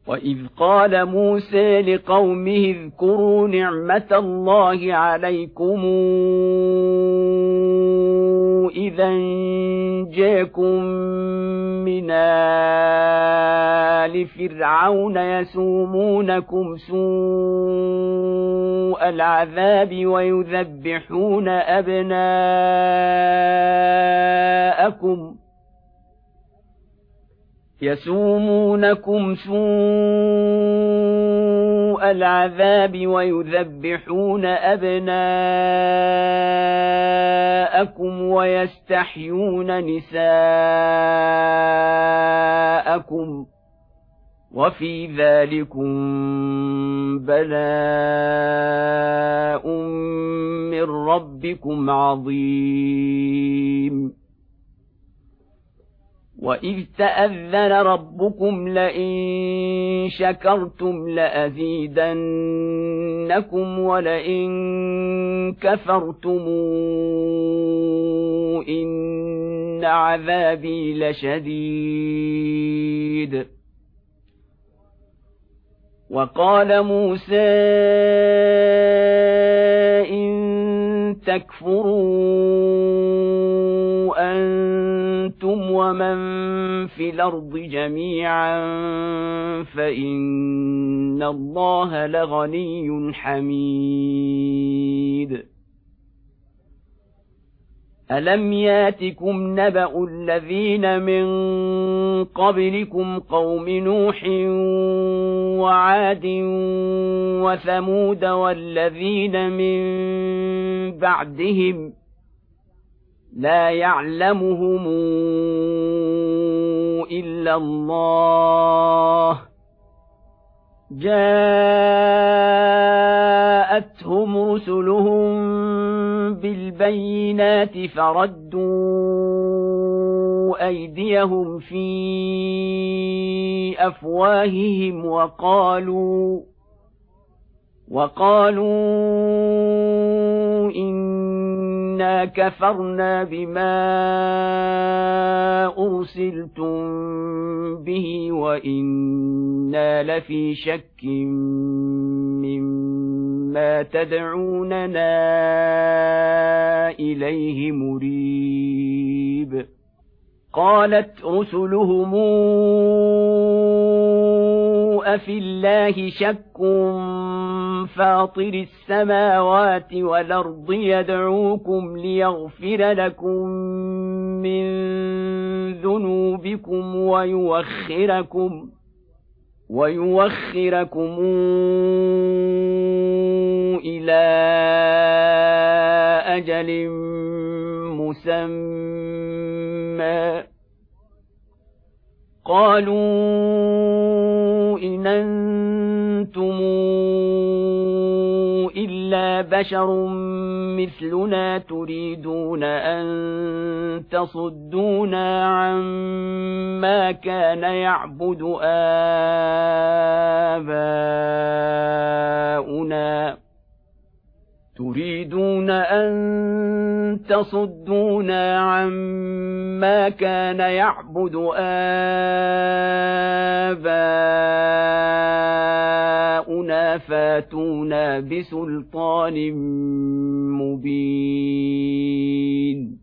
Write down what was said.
وإذ قال موسى لقومه اذكروا نعمة الله عليكم إذا جاءكم من آل فرعون يسومونكم سوء العذاب ويذبحون أبناءكم ويستحيون نساءكم وفي ذلكم بلاء من ربكم عظيم وإذ تأذن ربكم لئن شكرتم لأزيدنكم ولئن كفرتم إن عذابي لشديد وقال موسى إن تكفروا أنتم ومن في الأرض جميعا فإن الله لغني حميد ألم ياتكم نبأ الذين من قبلكم قوم نوح وعاد وثمود والذين من بعدهم لا يعلمهم إلا الله جاءتهم رسلهم بالبينات فردوا أيديهم في أفواههم وقالوا إنا كفرنا بما أرسلتم به وإنا لفي شك مما تدعوننا إليه مريب قالت رسلهم أفي الله شك فاطر السماوات والأرض يدعوكم ليغفر لكم من ذنوبكم ويوخركم إلى أجل مسمى قالوا إن أنتم إلا بشر مثلنا تريدون أن تصدونا عما كان يعبد آباؤنا فاتونا بسلطان مبين